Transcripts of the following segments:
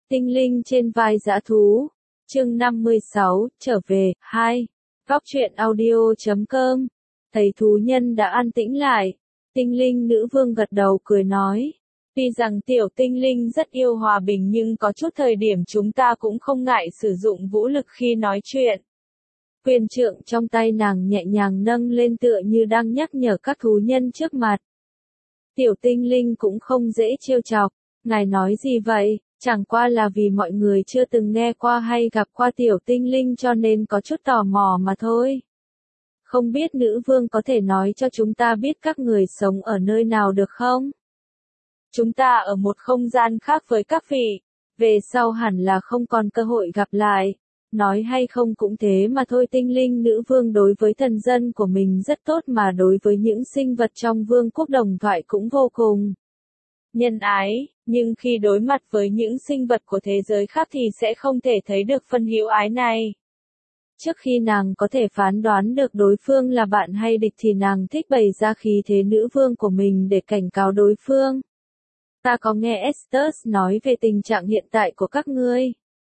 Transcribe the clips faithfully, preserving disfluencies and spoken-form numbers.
Tinh linh trên vai dã thú. Chương năm mươi sáu, trở về, hai. Góc truyện audio chấm com. Thấy thú nhân đã an tĩnh lại. Tinh linh nữ vương gật đầu cười nói. Tuy rằng tiểu tinh linh rất yêu hòa bình nhưng có chút thời điểm chúng ta cũng không ngại sử dụng vũ lực khi nói chuyện. Quyền trượng trong tay nàng nhẹ nhàng nâng lên tựa như đang nhắc nhở các thú nhân trước mặt. Tiểu tinh linh cũng không dễ trêu chọc. Ngài nói gì vậy? Chẳng qua là vì mọi người chưa từng nghe qua hay gặp qua tiểu tinh linh cho nên có chút tò mò mà thôi. Không biết nữ vương có thể nói cho chúng ta biết các người sống ở nơi nào được không? Chúng ta ở một không gian khác với các vị, về sau hẳn là không còn cơ hội gặp lại. Nói hay không cũng thế mà thôi. Tinh linh nữ vương đối với thần dân của mình rất tốt mà đối với những sinh vật trong vương quốc đồng thoại cũng vô cùng nhân ái, nhưng khi đối mặt với những sinh vật của thế giới khác thì sẽ không thể thấy được phần hữu ái này. Trước khi nàng có thể phán đoán được đối phương là bạn hay địch thì nàng thích bày ra khí thế nữ vương của mình để cảnh cáo đối phương. Ta có nghe Estes nói về tình trạng hiện tại của các ngươi.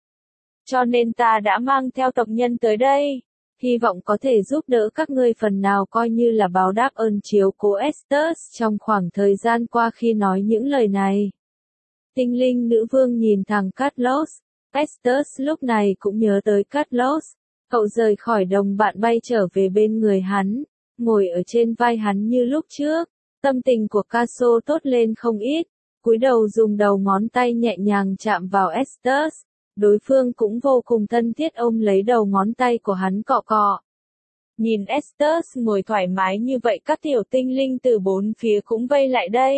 Cho nên ta đã mang theo tộc nhân tới đây. Hy vọng có thể giúp đỡ các ngươi phần nào coi như là báo đáp ơn chiếu cố Estes trong khoảng thời gian qua khi nói những lời này. Tinh linh nữ vương nhìn thẳng Carlos. Estes lúc này cũng nhớ tới Carlos. Cậu rời khỏi đồng bạn bay trở về bên người hắn, ngồi ở trên vai hắn như lúc trước. Tâm tình của Caso tốt lên không ít, cúi đầu dùng đầu ngón tay nhẹ nhàng chạm vào Estes. Đối phương cũng vô cùng thân thiết ôm lấy đầu ngón tay của hắn cọ cọ. Nhìn Estes ngồi thoải mái như vậy, các tiểu tinh linh từ bốn phía cũng vây lại đây.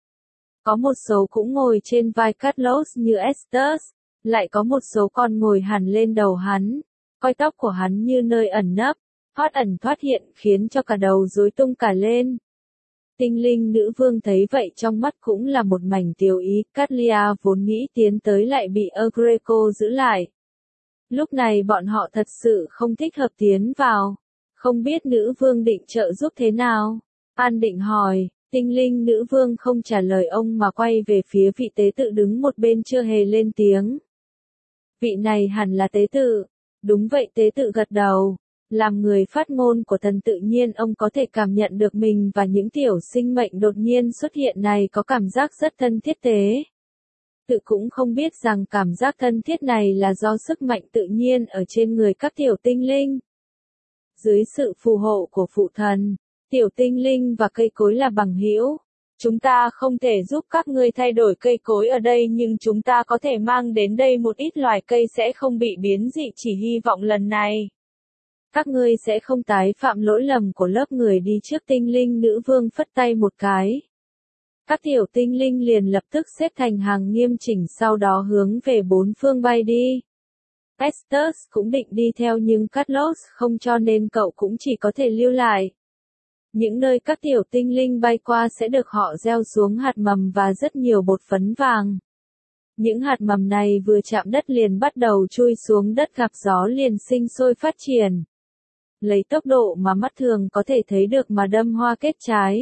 Có một số cũng ngồi trên vai Carlos như Estes, lại có một số còn ngồi hẳn lên đầu hắn, coi tóc của hắn như nơi ẩn nấp, thoát ẩn thoát hiện khiến cho cả đầu rối tung cả lên. Tinh linh nữ vương thấy vậy trong mắt cũng là một mảnh tiêu ý. Catlia vốn nghĩ tiến tới lại bị Agreco giữ lại. Lúc này bọn họ thật sự không thích hợp tiến vào. Không biết nữ vương định trợ giúp thế nào? An định hỏi. Tinh linh nữ vương không trả lời ông mà quay về phía vị tế tự đứng một bên chưa hề lên tiếng. Vị này hẳn là tế tự. Đúng vậy, tế tự gật đầu. Làm người phát ngôn của thần tự nhiên ông có thể cảm nhận được mình và những tiểu sinh mệnh đột nhiên xuất hiện này có cảm giác rất thân thiết tế. Tự cũng không biết rằng cảm giác thân thiết này là do sức mạnh tự nhiên ở trên người các tiểu tinh linh. Dưới sự phù hộ của phụ thần, tiểu tinh linh và cây cối là bằng hữu. Chúng ta không thể giúp các ngươi thay đổi cây cối ở đây nhưng chúng ta có thể mang đến đây một ít loài cây sẽ không bị biến dị, chỉ hy vọng lần này các ngươi sẽ không tái phạm lỗi lầm của lớp người đi trước. Tinh linh nữ vương phất tay một cái. Các tiểu tinh linh liền lập tức xếp thành hàng nghiêm chỉnh sau đó hướng về bốn phương bay đi. Estes cũng định đi theo nhưng Carlos không cho nên cậu cũng chỉ có thể lưu lại. Những nơi các tiểu tinh linh bay qua sẽ được họ gieo xuống hạt mầm và rất nhiều bột phấn vàng. Những hạt mầm này vừa chạm đất liền bắt đầu chui xuống đất, gặp gió liền sinh sôi phát triển. Lấy tốc độ mà mắt thường có thể thấy được mà đâm hoa kết trái.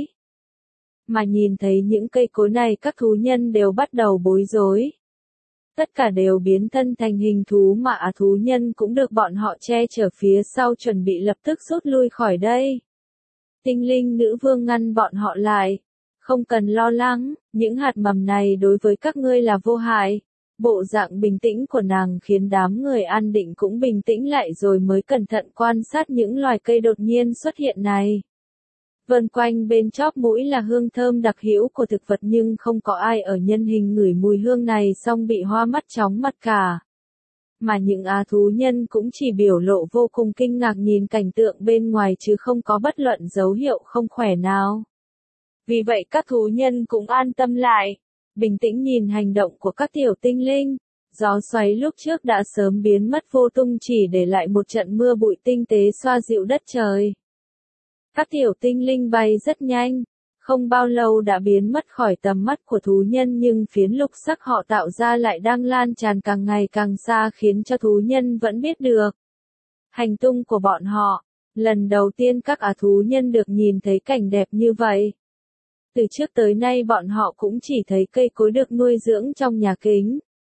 Mà nhìn thấy những cây cối này các thú nhân đều bắt đầu bối rối. Tất cả đều biến thân thành hình thú mà á thú nhân cũng được bọn họ che chở phía sau chuẩn bị lập tức rút lui khỏi đây. Tinh linh nữ vương ngăn bọn họ lại. Không cần lo lắng, những hạt mầm này đối với các ngươi là vô hại. Bộ dạng bình tĩnh của nàng khiến đám người An Định cũng bình tĩnh lại rồi mới cẩn thận quan sát những loài cây đột nhiên xuất hiện này. Vần quanh bên chóp mũi là hương thơm đặc hữu của thực vật nhưng không có ai ở nhân hình ngửi mùi hương này xong bị hoa mắt chóng mặt cả. Mà những á thú nhân cũng chỉ biểu lộ vô cùng kinh ngạc nhìn cảnh tượng bên ngoài chứ không có bất luận dấu hiệu không khỏe nào. Vì vậy các thú nhân cũng an tâm lại. Bình tĩnh nhìn hành động của các tiểu tinh linh. Gió xoáy lúc trước đã sớm biến mất vô tung chỉ để lại một trận mưa bụi tinh tế xoa dịu đất trời. Các tiểu tinh linh bay rất nhanh. Không bao lâu đã biến mất khỏi tầm mắt của thú nhân nhưng phiến lục sắc họ tạo ra lại đang lan tràn càng ngày càng xa khiến cho thú nhân vẫn biết được hành tung của bọn họ. Lần đầu tiên các á thú nhân được nhìn thấy cảnh đẹp như vậy. Từ trước tới nay bọn họ cũng chỉ thấy cây cối được nuôi dưỡng trong nhà kính.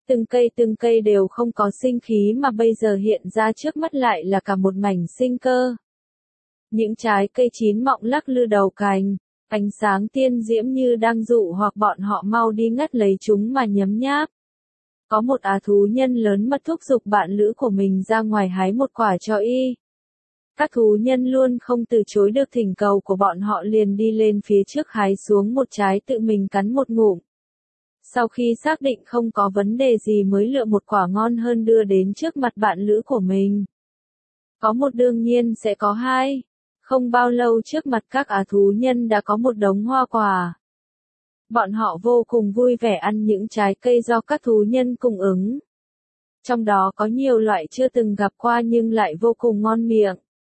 Từng cây từng cây đều không có sinh khí mà bây giờ hiện ra trước mắt lại là cả một mảnh sinh cơ. Những trái cây chín mọng lắc lư đầu cành, ánh sáng tiên diễm như đang dụ hoặc bọn họ mau đi ngắt lấy chúng mà nhấm nháp. Có một á thú nhân lớn mật thúc giục bạn lữ của mình ra ngoài hái một quả cho y. Các thú nhân luôn không từ chối được thỉnh cầu của bọn họ, liền đi lên phía trước hái xuống một trái tự mình cắn một ngụm. Sau khi xác định không có vấn đề gì mới lựa một quả ngon hơn đưa đến trước mặt bạn lữ của mình. Có một đương nhiên sẽ có hai. Không bao lâu trước mặt các á thú nhân đã có một đống hoa quả. Bọn họ vô cùng vui vẻ ăn những trái cây do các thú nhân cung ứng. Trong đó có nhiều loại chưa từng gặp qua nhưng lại vô cùng ngon miệng.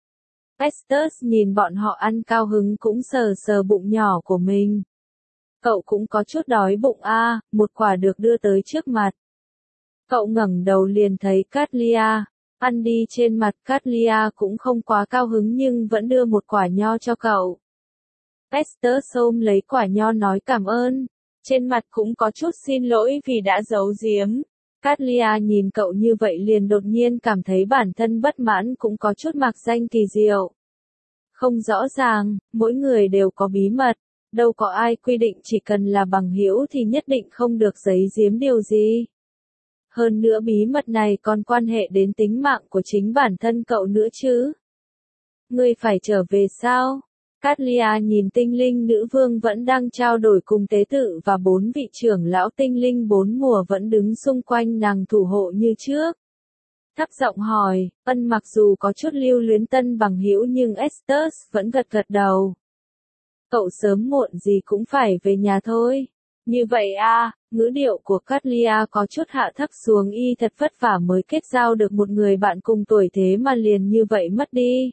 Festus nhìn bọn họ ăn cao hứng cũng sờ sờ bụng nhỏ của mình. Cậu cũng có chút đói bụng a, à, một quả được đưa tới trước mặt. Cậu ngẩng đầu liền thấy Catlia, ăn đi trên mặt Catlia cũng không quá cao hứng nhưng vẫn đưa một quả nho cho cậu. Festus ôm lấy quả nho nói cảm ơn, trên mặt cũng có chút xin lỗi vì đã giấu giếm. Catlia nhìn cậu như vậy liền đột nhiên cảm thấy bản thân bất mãn cũng có chút mạc danh kỳ diệu. Không rõ ràng, mỗi người đều có bí mật, đâu có ai quy định chỉ cần là bằng hữu thì nhất định không được giấu giếm điều gì. Hơn nữa bí mật này còn quan hệ đến tính mạng của chính bản thân cậu nữa chứ. Ngươi phải trở về sao? Catlia nhìn tinh linh nữ vương vẫn đang trao đổi cùng tế tự và bốn vị trưởng lão tinh linh bốn mùa vẫn đứng xung quanh nàng thủ hộ như trước. Thấp giọng hỏi, ân mặc dù có chút lưu luyến tân bằng hữu nhưng Estes vẫn gật gật đầu. Cậu sớm muộn gì cũng phải về nhà thôi. Như vậy à, ngữ điệu của Catlia có chút hạ thấp xuống, y thật vất vả mới kết giao được một người bạn cùng tuổi thế mà liền như vậy mất đi.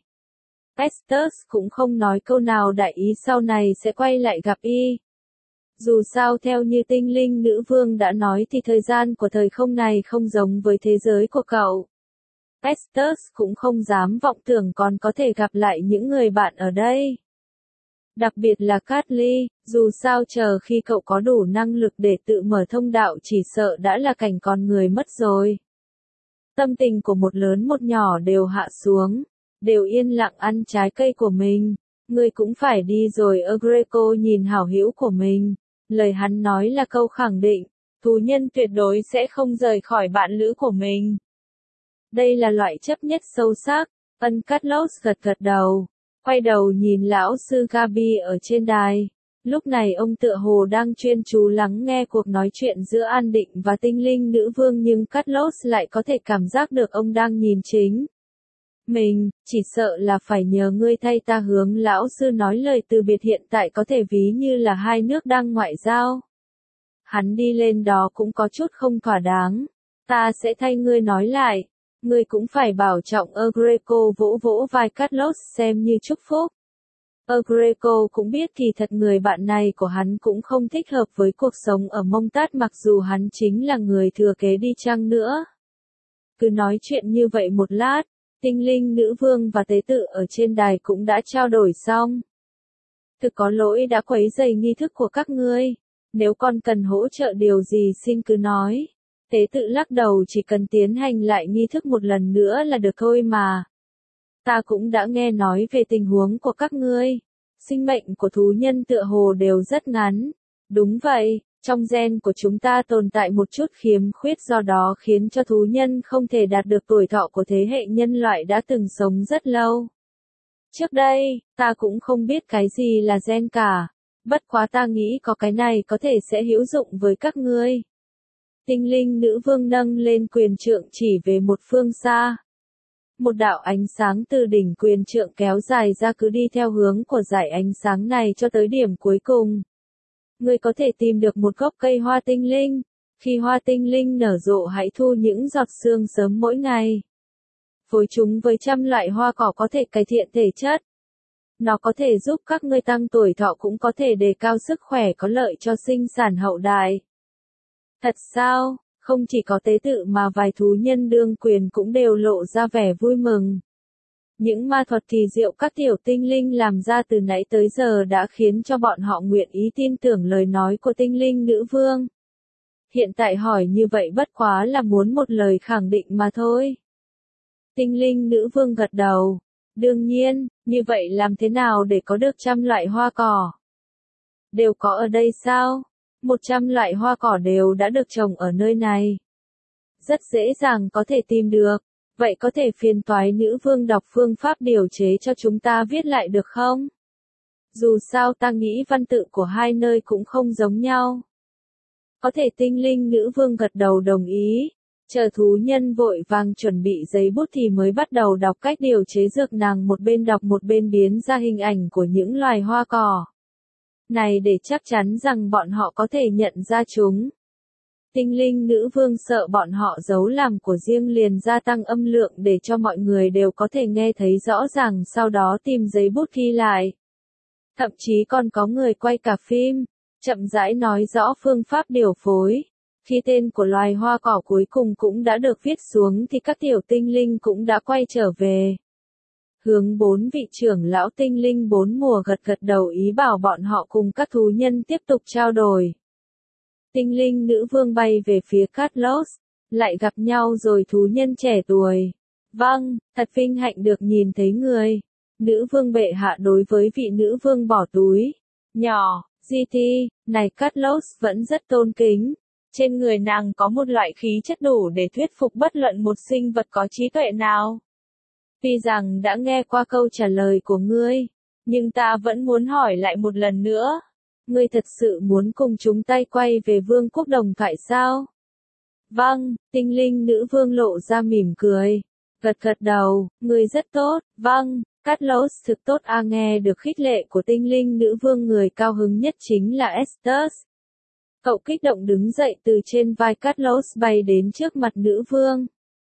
Estes cũng không nói câu nào đại ý sau này sẽ quay lại gặp y. Dù sao theo như tinh linh nữ vương đã nói thì thời gian của thời không này không giống với thế giới của cậu. Estes cũng không dám vọng tưởng còn có thể gặp lại những người bạn ở đây. Đặc biệt là Catly, dù sao chờ khi cậu có đủ năng lực để tự mở thông đạo chỉ sợ đã là cảnh con người mất rồi. Tâm tình của một lớn một nhỏ đều hạ xuống, đều yên lặng ăn trái cây của mình. Ngươi cũng phải đi rồi. Agreco nhìn hảo hữu của mình, lời hắn nói là câu khẳng định, thú nhân tuyệt đối sẽ không rời khỏi bạn lữ của mình. Đây là loại chấp nhất sâu sắc. Ân Carlos gật gật đầu, quay đầu nhìn lão sư Gabi ở trên đài. Lúc này ông tựa hồ đang chuyên chú lắng nghe cuộc nói chuyện giữa An Định và tinh linh nữ vương nhưng Carlos lại có thể cảm giác được ông đang nhìn chính mình, chỉ sợ là phải nhờ ngươi thay ta hướng lão sư nói lời từ biệt, hiện tại có thể ví như là hai nước đang ngoại giao. Hắn đi lên đó cũng có chút không thỏa đáng. Ta sẽ thay ngươi nói lại. Ngươi cũng phải bảo trọng. Agreco vỗ vỗ vai Carlos xem như chúc phúc. Agreco cũng biết kỳ thật người bạn này của hắn cũng không thích hợp với cuộc sống ở Mông Tát mặc dù hắn chính là người thừa kế đi chăng nữa. Cứ nói chuyện như vậy một lát, tinh linh nữ vương và tế tự ở trên đài cũng đã trao đổi xong. Thực có lỗi đã quấy rầy nghi thức của các ngươi. Nếu con cần hỗ trợ điều gì xin cứ nói. Tế tự lắc đầu, chỉ cần tiến hành lại nghi thức một lần nữa là được thôi mà. Ta cũng đã nghe nói về tình huống của các ngươi. Sinh mệnh của thú nhân tựa hồ đều rất ngắn. Đúng vậy, trong gen của chúng ta tồn tại một chút khiếm khuyết do đó khiến cho thú nhân không thể đạt được tuổi thọ của thế hệ nhân loại đã từng sống rất lâu. Trước đây, ta cũng không biết cái gì là gen cả. Bất quá ta nghĩ có cái này có thể sẽ hữu dụng với các ngươi. Tinh linh nữ vương nâng lên quyền trượng chỉ về một phương xa. Một đạo ánh sáng từ đỉnh quyền trượng kéo dài ra cứ đi theo hướng của dải ánh sáng này cho tới điểm cuối cùng. Ngươi có thể tìm được một gốc cây hoa tinh linh. Khi hoa tinh linh nở rộ hãy thu những giọt sương sớm mỗi ngày. Phối chúng với trăm loại hoa cỏ có thể cải thiện thể chất. Nó có thể giúp các ngươi tăng tuổi thọ cũng có thể đề cao sức khỏe có lợi cho sinh sản hậu đại. Thật sao? Không chỉ có tế tự mà vài thú nhân đương quyền cũng đều lộ ra vẻ vui mừng. Những ma thuật kỳ diệu các tiểu tinh linh làm ra từ nãy tới giờ đã khiến cho bọn họ nguyện ý tin tưởng lời nói của tinh linh nữ vương. Hiện tại hỏi như vậy bất quá là muốn một lời khẳng định mà thôi. Tinh linh nữ vương gật đầu. Đương nhiên, như vậy làm thế nào để có được trăm loại hoa cỏ? Đều có ở đây sao? Một trăm loại hoa cỏ đều đã được trồng ở nơi này. Rất dễ dàng có thể tìm được. Vậy có thể phiền toái nữ vương đọc phương pháp điều chế cho chúng ta viết lại được không? Dù sao ta nghĩ văn tự của hai nơi cũng không giống nhau. Có thể tinh linh nữ vương gật đầu đồng ý. Chờ thú nhân vội vàng chuẩn bị giấy bút thì mới bắt đầu đọc cách điều chế dược, nàng một bên đọc một bên biến ra hình ảnh của những loài hoa cỏ. Này để chắc chắn rằng bọn họ có thể nhận ra chúng. Tinh linh nữ vương sợ bọn họ giấu làm của riêng liền gia tăng âm lượng để cho mọi người đều có thể nghe thấy rõ ràng, sau đó tìm giấy bút ghi lại. Thậm chí còn có người quay cả phim, chậm rãi nói rõ phương pháp điều phối. Khi tên của loài hoa cỏ cuối cùng cũng đã được viết xuống thì các tiểu tinh linh cũng đã quay trở về. Hướng bốn vị trưởng lão tinh linh bốn mùa gật gật đầu ý bảo bọn họ cùng các thú nhân tiếp tục trao đổi. Tinh linh nữ vương bay về phía Carlos, lại gặp nhau rồi thú nhân trẻ tuổi. Vâng, thật vinh hạnh được nhìn thấy người. Nữ vương bệ hạ đối với vị nữ vương bỏ túi nhỏ, giê tê, này Carlos vẫn rất tôn kính. Trên người nàng có một loại khí chất đủ để thuyết phục bất luận một sinh vật có trí tuệ nào. Tuy rằng đã nghe qua câu trả lời của ngươi, nhưng ta vẫn muốn hỏi lại một lần nữa. Ngươi thật sự muốn cùng chúng tay quay về vương quốc đồng thoại sao? Vâng, tinh linh nữ vương lộ ra mỉm cười. Gật gật đầu, ngươi rất tốt, vâng, Carlos thực tốt a. Nghe được khích lệ của tinh linh nữ vương, người cao hứng nhất chính là Estes. Cậu kích động đứng dậy từ trên vai Carlos bay đến trước mặt nữ vương.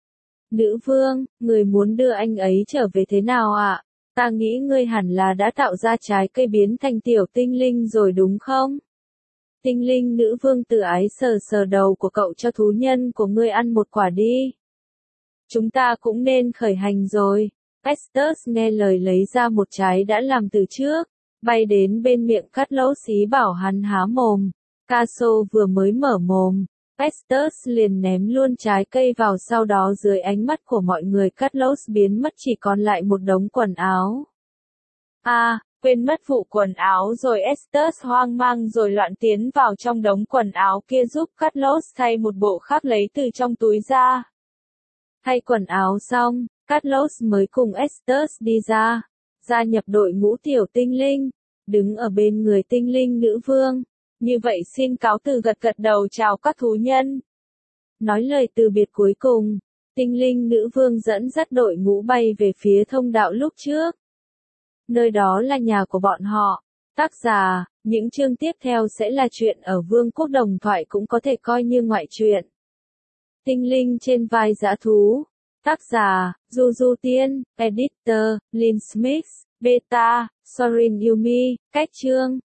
Nữ vương, người muốn đưa anh ấy trở về thế nào ạ? À? Ta nghĩ ngươi hẳn là đã tạo ra trái cây biến thành tiểu tinh linh rồi đúng không? Tinh linh nữ vương tự ái sờ sờ đầu của cậu, cho thú nhân của ngươi ăn một quả đi. Chúng ta cũng nên khởi hành rồi. Estes nghe lời lấy ra một trái đã làm từ trước, bay đến bên miệng Carlos ý bảo hắn há mồm. Caso vừa mới mở mồm, Estes liền ném luôn trái cây vào, sau đó dưới ánh mắt của mọi người Carlos biến mất, chỉ còn lại một đống quần áo. À, quên mất vụ quần áo rồi. Estes hoang mang rồi loạn tiến vào trong đống quần áo kia giúp Carlos thay một bộ khác lấy từ trong túi ra. Thay quần áo xong, Carlos mới cùng Estes đi ra, gia nhập đội ngũ tiểu tinh linh, đứng ở bên người tinh linh nữ vương. Như vậy xin cáo từ, gật gật đầu chào các thú nhân. Nói lời từ biệt cuối cùng, tinh linh nữ vương dẫn dắt đội ngũ bay về phía thông đạo lúc trước. Nơi đó là nhà của bọn họ. Tác giả, những chương tiếp theo sẽ là chuyện ở vương quốc đồng thoại, cũng có thể coi như ngoại truyện. Tinh linh trên vai dã thú. Tác giả, Du Du Tiên, Editor, Lynn Smith, Beta, Sorin Yumi, cách chương.